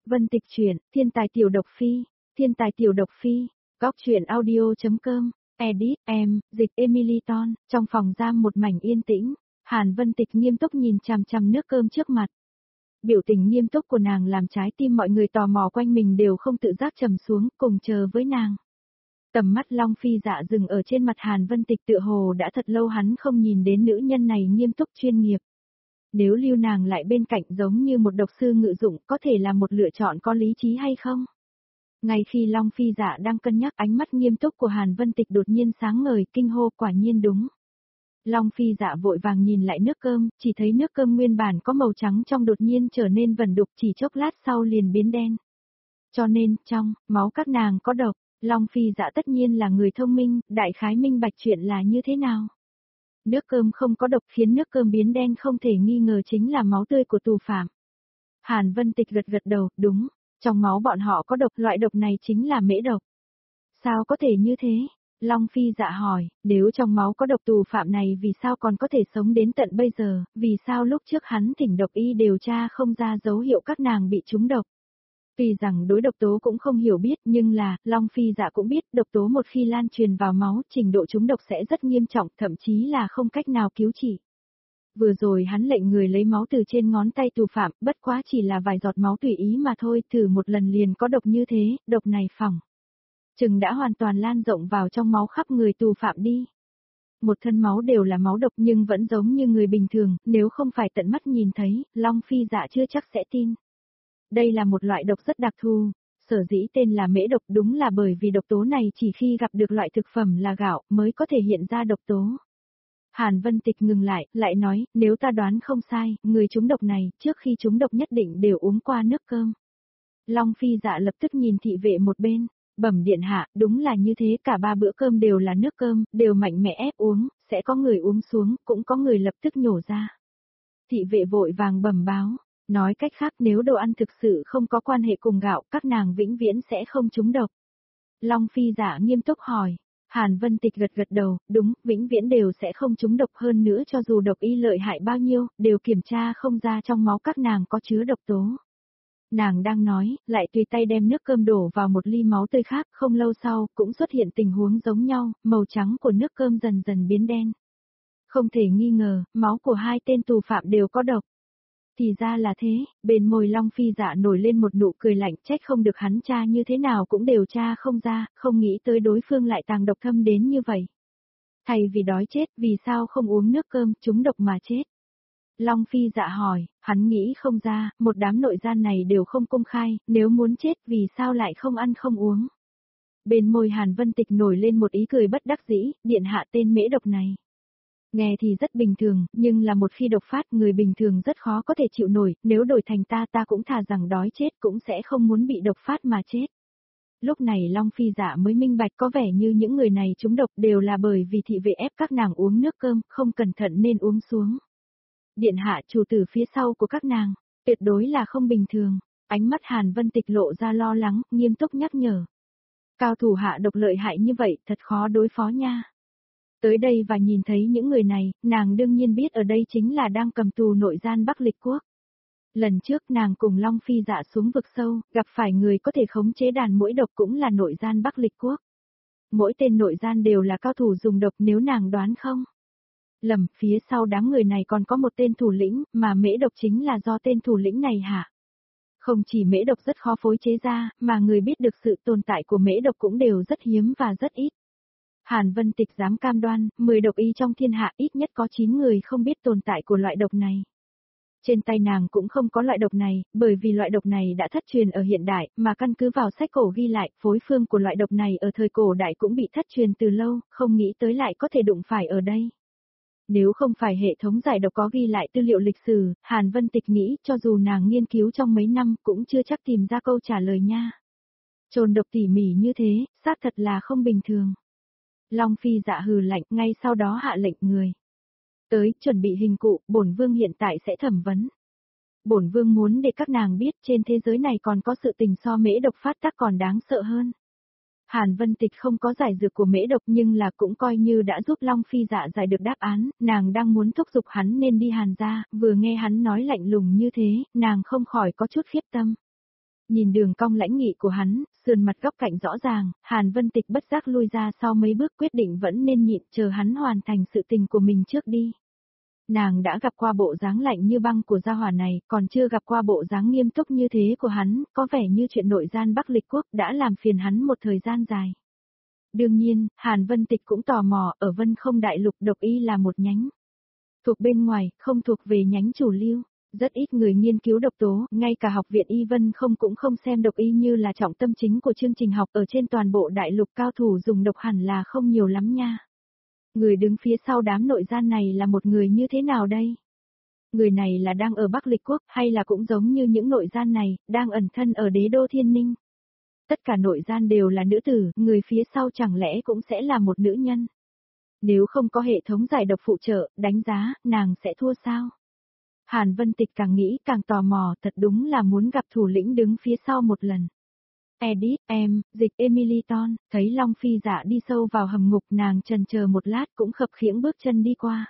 Vân Tịch truyện, Thiên tài tiểu độc phi, Thiên tài tiểu độc phi, góc truyện audio.com, edit, dịch Emily Ton, trong phòng giam một mảnh yên tĩnh, Hàn Vân Tịch nghiêm túc nhìn chằm chằm nước cơm trước mặt. Biểu tình nghiêm túc của nàng làm trái tim mọi người tò mò quanh mình đều không tự giác trầm xuống, cùng chờ với nàng. Tầm mắt Long Phi Dạ dừng ở trên mặt Hàn Vân Tịch, tựa hồ đã thật lâu hắn không nhìn đến nữ nhân này nghiêm túc chuyên nghiệp. Nếu lưu nàng lại bên cạnh giống như một độc sư ngự dụng, có thể là một lựa chọn có lý trí hay không? Ngay khi Long Phi Dạ đang cân nhắc, ánh mắt nghiêm túc của Hàn Vân Tịch đột nhiên sáng ngời, kinh hô, quả nhiên đúng. Long Phi Dạ vội vàng nhìn lại nước cơm, chỉ thấy nước cơm nguyên bản có màu trắng trong đột nhiên trở nên vẩn đục, chỉ chốc lát sau liền biến đen. Cho nên, trong máu các nàng có độc. Long Phi Dạ tất nhiên là người thông minh, đại khái minh bạch chuyện là như thế nào. Nước cơm không có độc khiến nước cơm biến đen không thể nghi ngờ chính là máu tươi của tù phạm. Hàn Vân Tịch gật gật đầu, đúng, trong máu bọn họ có độc, loại độc này chính là mễ độc. Sao có thể như thế? Long Phi Dạ hỏi, nếu trong máu có độc tù phạm này vì sao còn có thể sống đến tận bây giờ, vì sao lúc trước hắn thỉnh độc y điều tra không ra dấu hiệu các nàng bị trúng độc. Tuy rằng đối độc tố cũng không hiểu biết nhưng là, Long Phi Dạ cũng biết độc tố một khi lan truyền vào máu, trình độ trúng độc sẽ rất nghiêm trọng, thậm chí là không cách nào cứu trị. Vừa rồi hắn lệnh người lấy máu từ trên ngón tay tù phạm, bất quá chỉ là vài giọt máu tùy ý mà thôi, thử một lần liền có độc như thế, độc này phỏng chừng đã hoàn toàn lan rộng vào trong máu khắp người tù phạm đi. Một thân máu đều là máu độc nhưng vẫn giống như người bình thường, nếu không phải tận mắt nhìn thấy, Long Phi Dạ chưa chắc sẽ tin. Đây là một loại độc rất đặc thù, sở dĩ tên là mễ độc đúng là bởi vì độc tố này chỉ khi gặp được loại thực phẩm là gạo mới có thể hiện ra độc tố. Hàn Vân Tịch ngừng lại nói, nếu ta đoán không sai, người trúng độc này, trước khi trúng độc nhất định đều uống qua nước cơm. Long Phi Dạ lập tức nhìn thị vệ một bên, bẩm điện hạ, đúng là như thế, cả 3 bữa cơm đều là nước cơm, đều mạnh mẽ ép uống, sẽ có người uống xuống, cũng có người lập tức nhổ ra. Thị vệ vội vàng bẩm báo. Nói cách khác, nếu đồ ăn thực sự không có quan hệ cùng gạo, các nàng vĩnh viễn sẽ không trúng độc. Long Phi Dạ nghiêm túc hỏi. Hàn Vân Tịch gật gật đầu, đúng, vĩnh viễn đều sẽ không trúng độc, hơn nữa cho dù độc y lợi hại bao nhiêu, đều kiểm tra không ra trong máu các nàng có chứa độc tố. Nàng đang nói, lại tùy tay đem nước cơm đổ vào một ly máu tươi khác, không lâu sau, cũng xuất hiện tình huống giống nhau, màu trắng của nước cơm dần dần biến đen. Không thể nghi ngờ, máu của hai tên tù phạm đều có độc. Thì ra là thế, bên môi Long Phi Dạ nổi lên một nụ cười lạnh, trách không được hắn tra như thế nào cũng đều tra không ra, không nghĩ tới đối phương lại tàng độc thâm đến như vậy. Thay vì đói chết, vì sao không uống nước cơm, trúng độc mà chết? Long Phi Dạ hỏi, hắn nghĩ không ra, một đám nội gian này đều không công khai, nếu muốn chết vì sao lại không ăn không uống? Bên môi Hàn Vân Tịch nổi lên một ý cười bất đắc dĩ, điện hạ tên mễ độc này. Nghe thì rất bình thường, nhưng là một khi độc phát người bình thường rất khó có thể chịu nổi, nếu đổi thành ta cũng thà rằng đói chết cũng sẽ không muốn bị độc phát mà chết. Lúc này Long Phi Dạ mới minh bạch có vẻ như những người này trúng độc đều là bởi vì thị vệ ép các nàng uống nước cơm, không cẩn thận nên uống xuống. Điện hạ chủ tử phía sau của các nàng, tuyệt đối là không bình thường, ánh mắt Hàn Vân Tịch lộ ra lo lắng, nghiêm túc nhắc nhở. Cao thủ hạ độc lợi hại như vậy thật khó đối phó nha. Tới đây và nhìn thấy những người này, nàng đương nhiên biết ở đây chính là đang cầm tù nội gian Bắc Lịch Quốc. Lần trước nàng cùng Long Phi Dạ xuống vực sâu, gặp phải người có thể khống chế đàn muỗi độc cũng là nội gian Bắc Lịch Quốc. Mỗi tên nội gian đều là cao thủ dùng độc nếu nàng đoán không. Lầm, phía sau đám người này còn có một tên thủ lĩnh, mà mễ độc chính là do tên thủ lĩnh này hả? Không chỉ mễ độc rất khó phối chế ra, mà người biết được sự tồn tại của mễ độc cũng đều rất hiếm và rất ít. Hàn Vân Tịch dám cam đoan, 10 độc y trong thiên hạ ít nhất có 9 người không biết tồn tại của loại độc này. Trên tay nàng cũng không có loại độc này, bởi vì loại độc này đã thất truyền ở hiện đại, mà căn cứ vào sách cổ ghi lại, phối phương của loại độc này ở thời cổ đại cũng bị thất truyền từ lâu, không nghĩ tới lại có thể đụng phải ở đây. Nếu không phải hệ thống giải độc có ghi lại tư liệu lịch sử, Hàn Vân Tịch nghĩ cho dù nàng nghiên cứu trong mấy năm cũng chưa chắc tìm ra câu trả lời nha. Trồn độc tỉ mỉ như thế, xác thật là không bình thường. Long Phi Dạ hừ lạnh, ngay sau đó hạ lệnh người. Tới, chuẩn bị hình cụ, bổn vương hiện tại sẽ thẩm vấn. Bổn vương muốn để các nàng biết trên thế giới này còn có sự tình so mễ độc phát tác còn đáng sợ hơn. Hàn Vân Tịch không có giải dược của mễ độc nhưng là cũng coi như đã giúp Long Phi Dạ giải được đáp án, nàng đang muốn thúc giục hắn nên đi Hàn gia, vừa nghe hắn nói lạnh lùng như thế, nàng không khỏi có chút khiếp tâm. Nhìn đường cong lãnh nghị của hắn, sườn mặt góc cạnh rõ ràng, Hàn Vân Tịch bất giác lui ra sau mấy bước quyết định vẫn nên nhịn chờ hắn hoàn thành sự tình của mình trước đi. Nàng đã gặp qua bộ dáng lạnh như băng của gia hỏa này, còn chưa gặp qua bộ dáng nghiêm túc như thế của hắn, có vẻ như chuyện nội gian Bắc Lịch Quốc đã làm phiền hắn một thời gian dài. Đương nhiên, Hàn Vân Tịch cũng tò mò, ở Vân Không Đại Lục độc y là một nhánh thuộc bên ngoài, không thuộc về nhánh chủ lưu. Rất ít người nghiên cứu độc tố, ngay cả học viện Y Vân không cũng không xem độc y như là trọng tâm chính của chương trình học ở trên toàn bộ đại lục, cao thủ dùng độc hẳn là không nhiều lắm nha. Người đứng phía sau đám nội gian này là một người như thế nào đây? Người này là đang ở Bắc Lịch Quốc hay là cũng giống như những nội gian này, đang ẩn thân ở đế đô Thiên Ninh? Tất cả nội gian đều là nữ tử, người phía sau chẳng lẽ cũng sẽ là một nữ nhân? Nếu không có hệ thống giải độc phụ trợ, đánh giá, nàng sẽ thua sao? Hàn Vân Tịch càng nghĩ càng tò mò, thật đúng là muốn gặp thủ lĩnh đứng phía sau một lần. Edit, dịch Emily Ton, thấy Long Phi Dạ đi sâu vào hầm ngục, nàng chần chờ một lát cũng khập khiễng bước chân đi qua.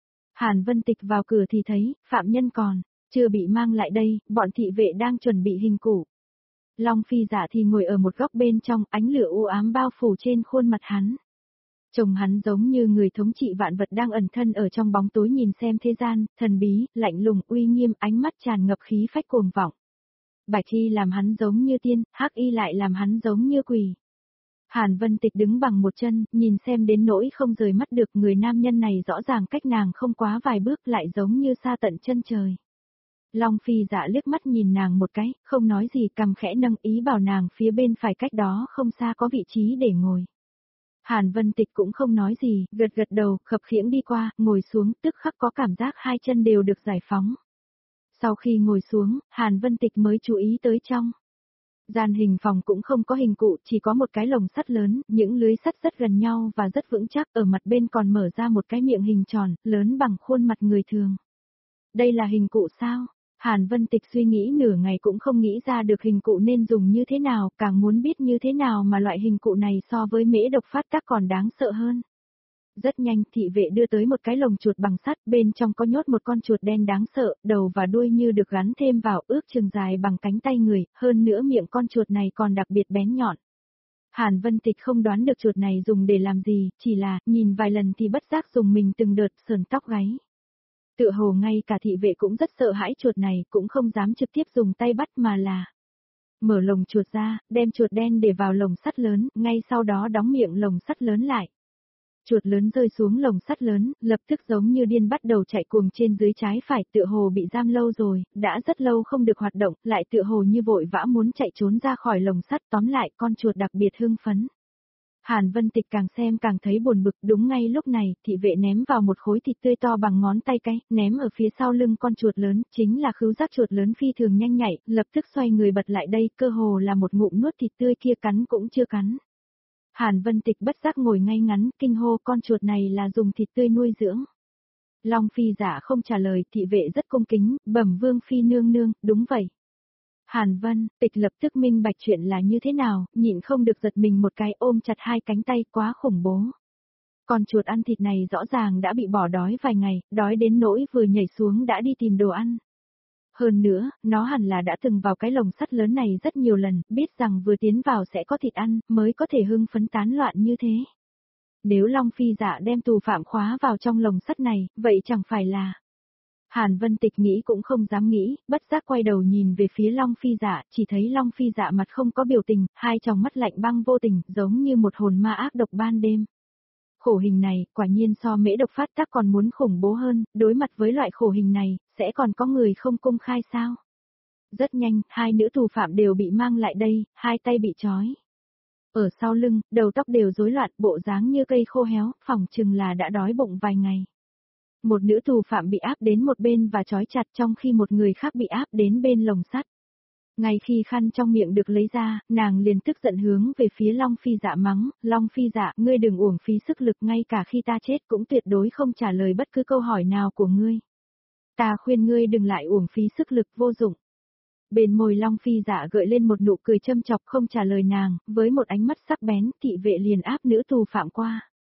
Hàn Vân Tịch vào cửa thì thấy, phạm nhân còn chưa bị mang lại đây, bọn thị vệ đang chuẩn bị hình cụ. Long Phi Dạ thì ngồi ở một góc bên trong, ánh lửa u ám bao phủ trên khuôn mặt hắn. Trông hắn giống như người thống trị vạn vật đang ẩn thân ở trong bóng tối nhìn xem thế gian, thần bí, lạnh lùng, uy nghiêm, ánh mắt tràn ngập khí phách cuồng vọng. Bạch y làm hắn giống như tiên, hắc y lại làm hắn giống như quỷ. Hàn Vân Tịch đứng bằng một chân, nhìn xem đến nỗi không rời mắt được, người nam nhân này rõ ràng cách nàng không quá vài bước, lại giống như xa tận chân trời. Long Phi Dạ liếc mắt nhìn nàng một cái, không nói gì, cằm khẽ nâng, ý bảo nàng phía bên phải cách đó không xa có vị trí để ngồi. Hàn Vân Tịch cũng không nói gì, gật gật đầu, khập khiễng đi qua, ngồi xuống, tức khắc có cảm giác hai chân đều được giải phóng. Sau khi ngồi xuống, Hàn Vân Tịch mới chú ý tới trong gian hình phòng cũng không có hình cụ, chỉ có một cái lồng sắt lớn, những lưới sắt rất gần nhau và rất vững chắc, ở mặt bên còn mở ra một cái miệng hình tròn, lớn bằng khuôn mặt người thường. Đây là hình cụ sao? Hàn Vân Tịch suy nghĩ nửa ngày cũng không nghĩ ra được hình cụ nên dùng như thế nào, càng muốn biết như thế nào mà loại hình cụ này so với mễ độc phát tác còn đáng sợ hơn. Rất nhanh, thị vệ đưa tới một cái lồng chuột bằng sắt, bên trong có nhốt một con chuột đen đáng sợ, đầu và đuôi như được gắn thêm vào, ước chừng dài bằng cánh tay người, hơn nữa miệng con chuột này còn đặc biệt bén nhọn. Hàn Vân Tịch không đoán được chuột này dùng để làm gì, chỉ là, nhìn vài lần thì bất giác dùng mình từng đợt sờn tóc gáy. Tựa hồ ngay cả thị vệ cũng rất sợ hãi chuột này, cũng không dám trực tiếp dùng tay bắt mà là mở lồng chuột ra, đem chuột đen để vào lồng sắt lớn, ngay sau đó đóng miệng lồng sắt lớn lại. Chuột lớn rơi xuống lồng sắt lớn, lập tức giống như điên bắt đầu chạy cuồng trên dưới trái phải, tựa hồ bị giam lâu rồi, đã rất lâu không được hoạt động, lại tựa hồ như vội vã muốn chạy trốn ra khỏi lồng sắt, tóm lại con chuột đặc biệt hưng phấn. Hàn Vân Tịch càng xem càng thấy buồn bực, đúng ngay lúc này, thị vệ ném vào một khối thịt tươi to bằng ngón tay cái, ném ở phía sau lưng con chuột lớn, chính là khứu giác chuột lớn phi thường nhanh nhạy, lập tức xoay người bật lại đây, cơ hồ là một ngụm nuốt thịt tươi kia, cắn cũng chưa cắn. Hàn Vân Tịch bất giác ngồi ngay ngắn, kinh hô, con chuột này là dùng thịt tươi nuôi dưỡng. Long Phi Dạ không trả lời, thị vệ rất cung kính, bẩm Vương Phi nương nương, đúng vậy. Hàn Vân Tịch lập tức minh bạch chuyện là như thế nào, nhịn không được giật mình một cái, ôm chặt hai cánh tay, quá khủng bố. Con chuột ăn thịt này rõ ràng đã bị bỏ đói vài ngày, đói đến nỗi vừa nhảy xuống đã đi tìm đồ ăn. Hơn nữa, nó hẳn là đã từng vào cái lồng sắt lớn này rất nhiều lần, biết rằng vừa tiến vào sẽ có thịt ăn, mới có thể hưng phấn tán loạn như thế. Nếu Long Phi Dạ đem tù phạm khóa vào trong lồng sắt này, vậy chẳng phải là... Hàn Vân Tịch nghĩ cũng không dám nghĩ, bất giác quay đầu nhìn về phía Long Phi Dạ, chỉ thấy Long Phi Dạ mặt không có biểu tình, hai tròng mắt lạnh băng vô tình, giống như một hồn ma ác độc ban đêm. Khổ hình này, quả nhiên so mễ độc phát tác còn muốn khủng bố hơn, đối mặt với loại khổ hình này, sẽ còn có người không công khai sao? Rất nhanh, hai nữ tù phạm đều bị mang lại đây, hai tay bị trói. Ở sau lưng, đầu tóc đều rối loạn, bộ dáng như cây khô héo, phỏng chừng là đã đói bụng vài ngày. Một nữ tù phạm bị áp đến một bên và trói chặt, trong khi một người khác bị áp đến bên lồng sắt. Ngay khi khăn trong miệng được lấy ra, nàng liền tức giận hướng về phía Long Phi Dạ mắng, Long Phi Dạ, ngươi đừng uổng phí sức lực, ngay cả khi ta chết cũng tuyệt đối không trả lời bất cứ câu hỏi nào của ngươi. Ta khuyên ngươi đừng lại uổng phí sức lực vô dụng. Bên môi Long Phi Dạ gợi lên một nụ cười châm chọc, không trả lời nàng, với một ánh mắt sắc bén, thị vệ liền áp nữ tù phạm qua.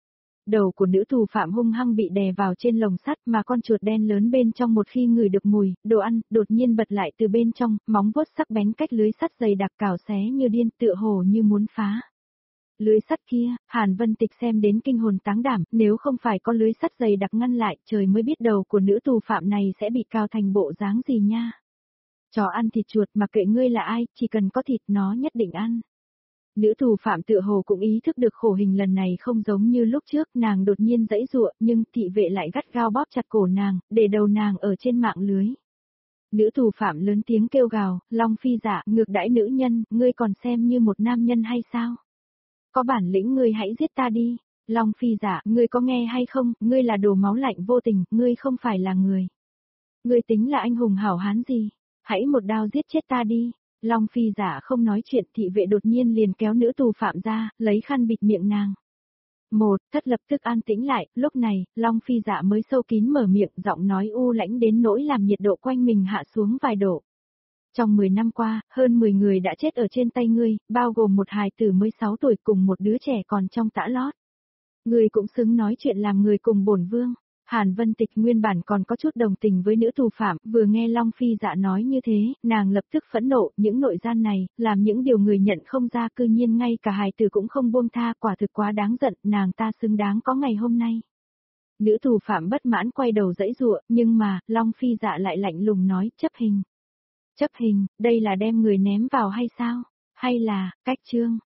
đầu của nữ tù phạm hung hăng bị đè vào trên lồng sắt mà con chuột đen lớn bên trong một khi ngửi được mùi, đồ ăn, đột nhiên bật lại từ bên trong, móng vuốt sắc bén cách lưới sắt dày đặc cào xé như điên tựa hồ như muốn phá. Lưới sắt kia, Hàn Vân Tịch xem đến kinh hồn táng đảm, nếu không phải có lưới sắt dày đặc ngăn lại, trời mới biết đầu của nữ tù phạm này sẽ bị cào thành bộ dáng gì nha. Chó ăn thịt chuột mà kệ ngươi là ai, chỉ cần có thịt nó nhất định ăn. Nữ tù phạm tựa hồ cũng ý thức được khổ hình lần này không giống như lúc trước, nàng đột nhiên giãy giụa, nhưng thị vệ lại gắt gao bóp chặt cổ nàng, để đầu nàng ở trên mạng lưới. Nữ tù phạm lớn tiếng kêu gào, Long Phi Dạ, ngược đãi nữ nhân, ngươi còn xem như một nam nhân hay sao? Có bản lĩnh ngươi hãy giết ta đi. Long Phi Dạ, ngươi có nghe hay không, ngươi là đồ máu lạnh vô tình, ngươi không phải là người. Ngươi tính là anh hùng hảo hán gì? Hãy một đao giết chết ta đi. Long Phi Dạ không nói chuyện, thị vệ đột nhiên liền kéo nữ tù phạm ra, lấy khăn bịt miệng nàng. Thất lập tức an tĩnh lại, lúc này, Long Phi Dạ mới sâu kín mở miệng, giọng nói u lãnh đến nỗi làm nhiệt độ quanh mình hạ xuống vài độ. Trong 10 năm qua, hơn 10 người đã chết ở trên tay ngươi, bao gồm một hài tử mới 6 tuổi cùng một đứa trẻ còn trong tã lót. Ngươi cũng xứng nói chuyện làm người cùng bổn vương. Hàn Vân Tịch nguyên bản còn có chút đồng tình với nữ tù phạm, vừa nghe Long Phi Dạ nói như thế, nàng lập tức phẫn nộ, những nội gian này, làm những điều người nhận không ra, cư nhiên ngay cả hài tử cũng không buông tha, quả thực quá đáng giận, nàng ta xứng đáng có ngày hôm nay. Nữ tù phạm bất mãn quay đầu giãy giụa, nhưng mà, Long Phi Dạ lại lạnh lùng nói, chấp hình. Chấp hình, đây là đem người ném vào hay sao? Hay là, cách trương?